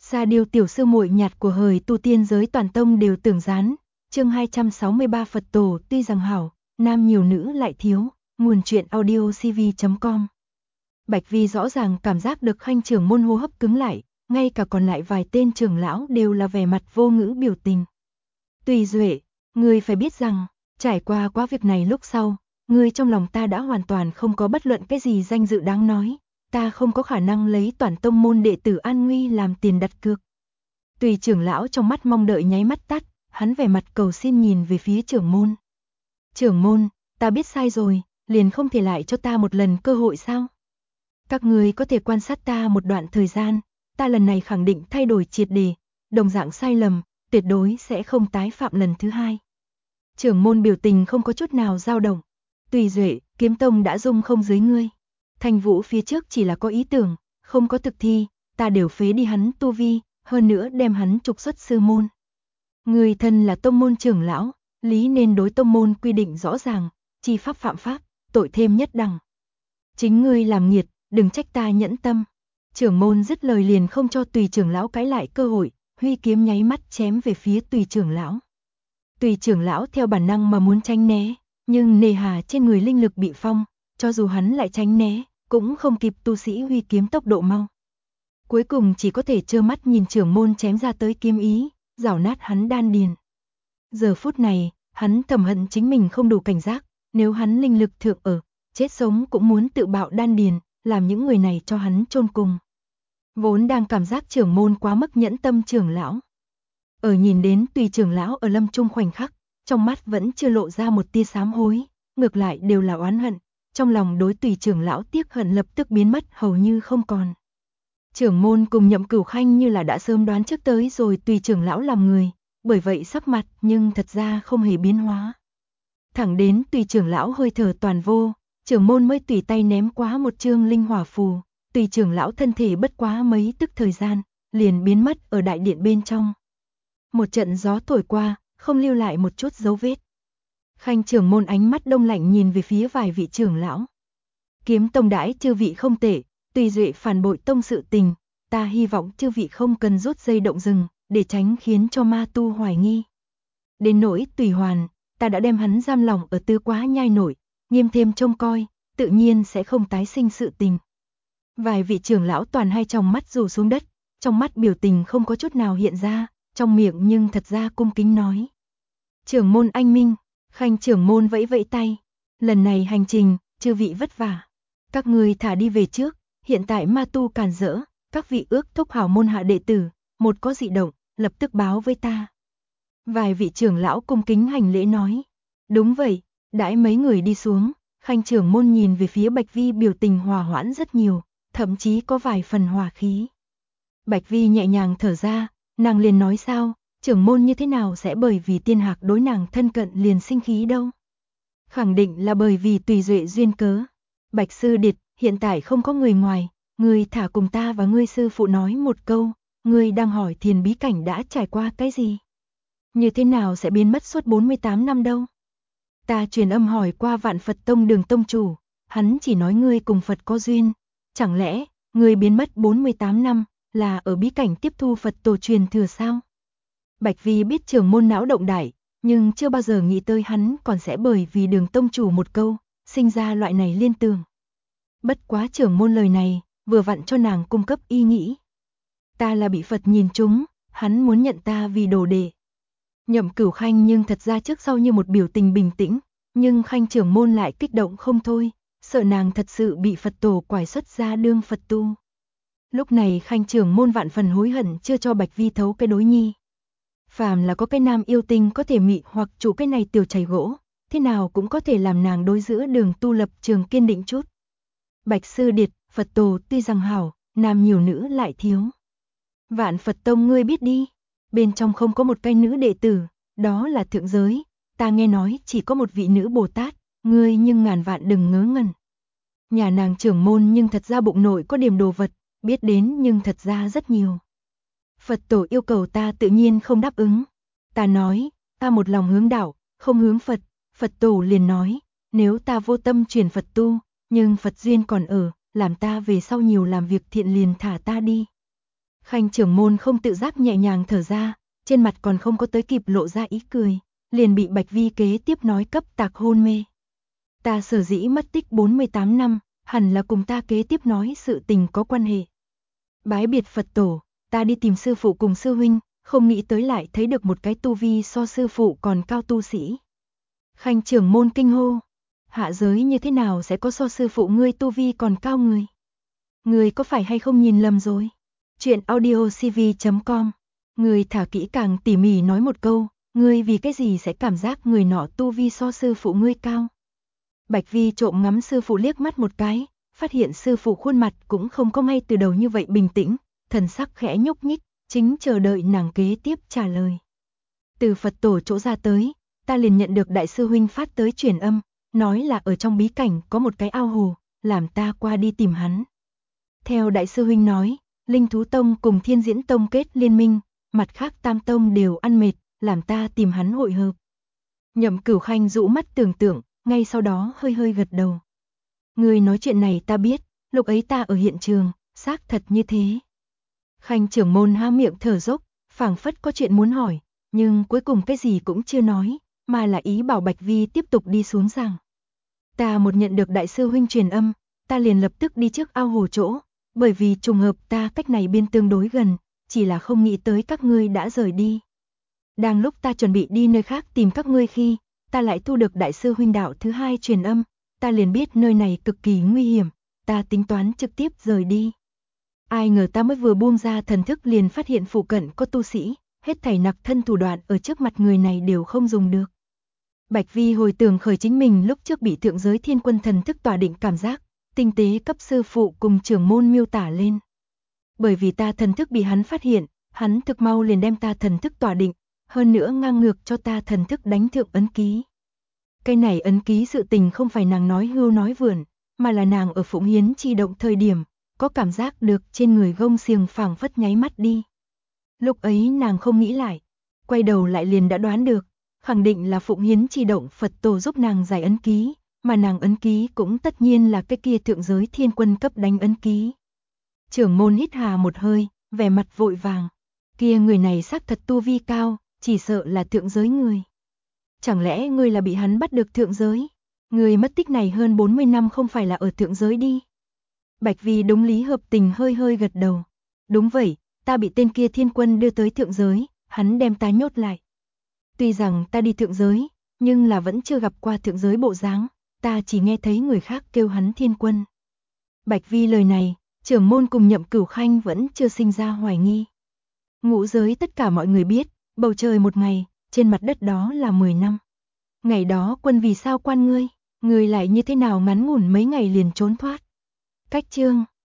Sa Điêu tiểu sư muội nhạt của hời tu tiên giới toàn tông đều tưởng gián. Chương 263 Phật tổ tuy rằng hảo, nam nhiều nữ lại thiếu. Nguồn truyện audio cv.com. Bạch Vi rõ ràng cảm giác được Khanh trưởng môn hô hấp cứng lại, ngay cả còn lại vài tên trưởng lão đều là vẻ mặt vô ngữ biểu tình. Tùy Duệ, ngươi phải biết rằng, trải qua quá việc này lúc sau, ngươi trong lòng ta đã hoàn toàn không có bất luận cái gì danh dự đáng nói, ta không có khả năng lấy toàn tông môn đệ tử an nguy làm tiền đặt cược. Tùy trưởng lão trong mắt mong đợi nháy mắt tắt, hắn vẻ mặt cầu xin nhìn về phía trưởng môn. Trưởng môn, ta biết sai rồi, liền không thể lại cho ta một lần cơ hội sao? Các ngươi có thể quan sát ta một đoạn thời gian, ta lần này khẳng định thay đổi triệt để, đồng dạng sai lầm, tuyệt đối sẽ không tái phạm lần thứ hai. Trưởng môn biểu tình không có chút nào dao động. Tùy Duệ, kiếm tông đã dung không dưới ngươi. Thanh Vũ phía trước chỉ là có ý tưởng, không có thực thi, ta đều phế đi hắn tu vi, hơn nữa đem hắn trục xuất sư môn. Ngươi thân là tông môn trưởng lão, lý nên đối tông môn quy định rõ ràng, chi pháp phạm pháp, tội thêm nhất đẳng. Chính ngươi làm nghiệt, đừng trách ta nhẫn tâm. Trưởng môn dứt lời liền không cho Tùy trưởng lão cãi lại cơ hội, huy kiếm nháy mắt chém về phía Tùy trưởng lão. Tùy trưởng lão theo bản năng mà muốn tránh né, nhưng nề hà trên người linh lực bị phong, cho dù hắn lại tránh né, cũng không kịp tu sĩ huy kiếm tốc độ mau. Cuối cùng chỉ có thể trơ mắt nhìn trưởng môn chém ra tới kiếm ý, rảo nát hắn đan điền. Giờ phút này, hắn thầm hận chính mình không đủ cảnh giác, nếu hắn linh lực thượng ở, chết sống cũng muốn tự bạo đan điền, làm những người này cho hắn chôn cùng. Vốn đang cảm giác trưởng môn quá mức nhẫn tâm trưởng lão. Ở nhìn đến Tùy trưởng lão ở lâm trung khoảnh khắc, trong mắt vẫn chưa lộ ra một tia sám hối, ngược lại đều là oán hận, trong lòng đối Tùy trưởng lão tiếc hận lập tức biến mất hầu như không còn. Trưởng môn cùng Nhậm Cửu Khanh như là đã sớm đoán trước tới rồi Tùy trưởng lão làm người, bởi vậy sắc mặt nhưng thật ra không hề biến hóa. Thẳng đến Tùy trưởng lão hơi thở toàn vô, trưởng môn mới tùy tay ném quá một chương linh hỏa phù, Tùy trưởng lão thân thể bất quá mấy tức thời gian, liền biến mất ở đại điện bên trong. Một trận gió thổi qua, không lưu lại một chút dấu vết. Khanh trưởng môn ánh mắt đông lạnh nhìn về phía vài vị trưởng lão. Kiếm tông đãi chư vị không tệ, Tùy Duệ phản bội tông sự tình, ta hy vọng chư vị không cần rút dây động rừng, để tránh khiến cho ma tu hoài nghi. Đến nỗi Tùy Hoàn, ta đã đem hắn giam lỏng ở Tư Quá Nhai nổi, nghiêm thêm trông coi, tự nhiên sẽ không tái sinh sự tình. Vài vị trưởng lão toàn hai tròng mắt rủ xuống đất, trong mắt biểu tình không có chút nào hiện ra, trong miệng nhưng thật ra cung kính nói. Trưởng môn anh minh. Khanh trưởng môn vẫy vẫy tay, lần này hành trình, chư vị vất vả. Các người thả đi về trước, hiện tại ma tu càn rỡ, các vị ước thúc hảo môn hạ đệ tử, một có dị động, lập tức báo với ta. Vài vị trưởng lão cung kính hành lễ nói, đúng vậy, đãi mấy người đi xuống, Khanh trưởng môn nhìn về phía Bạch Vi biểu tình hòa hoãn rất nhiều, thậm chí có vài phần hòa khí. Bạch Vi nhẹ nhàng thở ra, nàng liền nói sao, trưởng môn như thế nào sẽ bởi vì Tiên Hạc đối nàng thân cận liền sinh khí đâu. Khẳng định là bởi vì Tùy Duệ duyên cớ. Bạch sư điệt, hiện tại không có người ngoài, ngươi thả cùng ta và ngươi sư phụ nói một câu, ngươi đang hỏi Thiền bí cảnh đã trải qua cái gì? Như thế nào sẽ biến mất suốt 48 năm đâu? Ta truyền âm hỏi qua Vạn Phật Tông Đường tông chủ, hắn chỉ nói ngươi cùng Phật có duyên, chẳng lẽ ngươi biến mất 48 năm là ở bí cảnh tiếp thu Phật tổ truyền thừa sao? Bạch Vi biết trưởng môn não động đại, nhưng chưa bao giờ nghĩ tới hắn còn sẽ bởi vì Đường tông chủ một câu, sinh ra loại này liên tưởng. Bất quá trưởng môn lời này, vừa vặn cho nàng cung cấp ý nghĩ. Ta là bị Phật nhìn trúng, hắn muốn nhận ta vì đồ đệ. Nhậm Cửu Khanh nhưng thật ra trước sau như một biểu tình bình tĩnh, nhưng Khanh trưởng môn lại kích động không thôi, sợ nàng thật sự bị Phật tổ quải xuất ra đương Phật tu. Lúc này Khanh trưởng môn vạn phần hối hận chưa cho Bạch Vi thấu cái đối nhi. Phàm là có cái nam yêu tinh có thể mị hoặc chủ cái này tiểu chày gỗ, thế nào cũng có thể làm nàng đối giữa đường tu lập trường kiên định chút. Bạch sư điệt, Phật tổ tuy rằng hảo, nam nhiều nữ lại thiếu. Vạn Phật Tông ngươi biết đi, bên trong không có một cái nữ đệ tử, đó là thượng giới, ta nghe nói chỉ có một vị nữ Bồ Tát, ngươi nhưng ngàn vạn đừng ngớ ngẩn. Nhà nàng trưởng môn nhưng thật ra bụng nội có điểm đồ vật, biết đến nhưng thật ra rất nhiều. Phật tổ yêu cầu ta tự nhiên không đáp ứng. Ta nói, ta một lòng hướng đạo, không hướng Phật. Phật tổ liền nói, nếu ta vô tâm truyền Phật tu, nhưng Phật duyên còn ở, làm ta về sau nhiều làm việc thiện liền thả ta đi. Khanh trưởng môn không tự giác nhẹ nhàng thở ra, trên mặt còn không có tới kịp lộ ra ý cười, liền bị Bạch Vi kế tiếp nói cấp tạc hôn mê. Ta sở dĩ mất tích 48 năm, hẳn là cùng ta kế tiếp nói sự tình có quan hệ. Bái biệt Phật tổ, ta đi tìm sư phụ cùng sư huynh, không nghĩ tới lại thấy được một cái tu vi so sư phụ còn cao tu sĩ. Khanh trưởng môn kinh hô, hạ giới như thế nào sẽ có so sư phụ ngươi tu vi còn cao người? Người có phải hay không nhìn lầm rồi? Chuyện audiocv.com. Người thả kỹ càng tỉ mỉ nói một câu, ngươi vì cái gì sẽ cảm giác người nọ tu vi so sư phụ ngươi cao? Bạch Vi trộm ngắm sư phụ liếc mắt một cái, phát hiện sư phụ khuôn mặt cũng không có ngay từ đầu như vậy bình tĩnh, thần sắc khẽ nhúc nhích, chính chờ đợi nàng kế tiếp trả lời. Từ Phật tổ chỗ ra tới, ta liền nhận được đại sư huynh phát tới truyền âm, nói là ở trong bí cảnh có một cái ao hồ, làm ta qua đi tìm hắn. Theo đại sư huynh nói, Linh Thú Tông cùng Thiên Diễn Tông kết liên minh, mặt khác tam tông đều ăn mệt, làm ta tìm hắn hội hợp. Nhậm Cửu Khanh rũ mắt tưởng tượng, ngay sau đó hơi hơi gật đầu. Người nói chuyện này ta biết, lúc ấy ta ở hiện trường, xác thật như thế. Khanh trưởng môn há miệng thở dốc, phảng phất có chuyện muốn hỏi, nhưng cuối cùng cái gì cũng chưa nói, mà là ý bảo Bạch Vi tiếp tục đi xuống giảng. Ta một nhận được đại sư huynh truyền âm, ta liền lập tức đi trước ao hồ chỗ, bởi vì trùng hợp ta cách này biên tương đối gần, chỉ là không nghĩ tới các ngươi đã rời đi. Đang lúc ta chuẩn bị đi nơi khác tìm các ngươi khi, ta lại thu được đại sư huynh đạo thứ hai truyền âm, ta liền biết nơi này cực kỳ nguy hiểm, ta tính toán trực tiếp rời đi. Ai ngờ ta mới vừa buông ra thần thức liền phát hiện phụ cận có tu sĩ, hết thảy nặc thân thủ đoạn ở trước mặt người này đều không dùng được. Bạch Vi hồi tưởng khởi chính mình lúc trước bị thượng giới thiên quân thần thức tỏa định cảm giác, tinh tế cấp sư phụ cùng trưởng môn miêu tả lên. Bởi vì ta thần thức bị hắn phát hiện, hắn thực mau liền đem ta thần thức tỏa định, hơn nữa ngang ngược cho ta thần thức đánh thượng ấn ký. Cái này ấn ký sự tình không phải nàng nói hưu nói vượn, mà là nàng ở Phụng Hiến chi động thời điểm, có cảm giác được trên người gông xiềng phảng phất nháy mắt đi. Lúc ấy nàng không nghĩ lại, quay đầu lại liền đã đoán được, khẳng định là Phụng Hiến chi động Phật tổ giúp nàng giải ấn ký, mà nàng ấn ký cũng tất nhiên là cái kia thượng giới thiên quân cấp đánh ấn ký. Trưởng môn hít hà một hơi, vẻ mặt vội vàng, kia người này xác thật tu vi cao, chỉ sợ là thượng giới người. Chẳng lẽ ngươi là bị hắn bắt được thượng giới? Người mất tích này hơn 40 năm không phải là ở thượng giới đi? Bạch Vi đúng lý hợp tình hơi hơi gật đầu. Đúng vậy, ta bị tên kia thiên quân đưa tới thượng giới, hắn đem ta nhốt lại. Tuy rằng ta đi thượng giới, nhưng là vẫn chưa gặp qua thượng giới bộ dáng, ta chỉ nghe thấy người khác kêu hắn thiên quân. Bạch Vi lời này, trưởng môn cùng Nhậm Cửu Khanh vẫn chưa sinh ra hoài nghi. Ngũ giới tất cả mọi người biết, bầu trời một ngày, trên mặt đất đó là 10 năm. Ngày đó quân vì sao quan ngươi lại như thế nào ngắn ngủn mấy ngày liền trốn thoát. Cách chương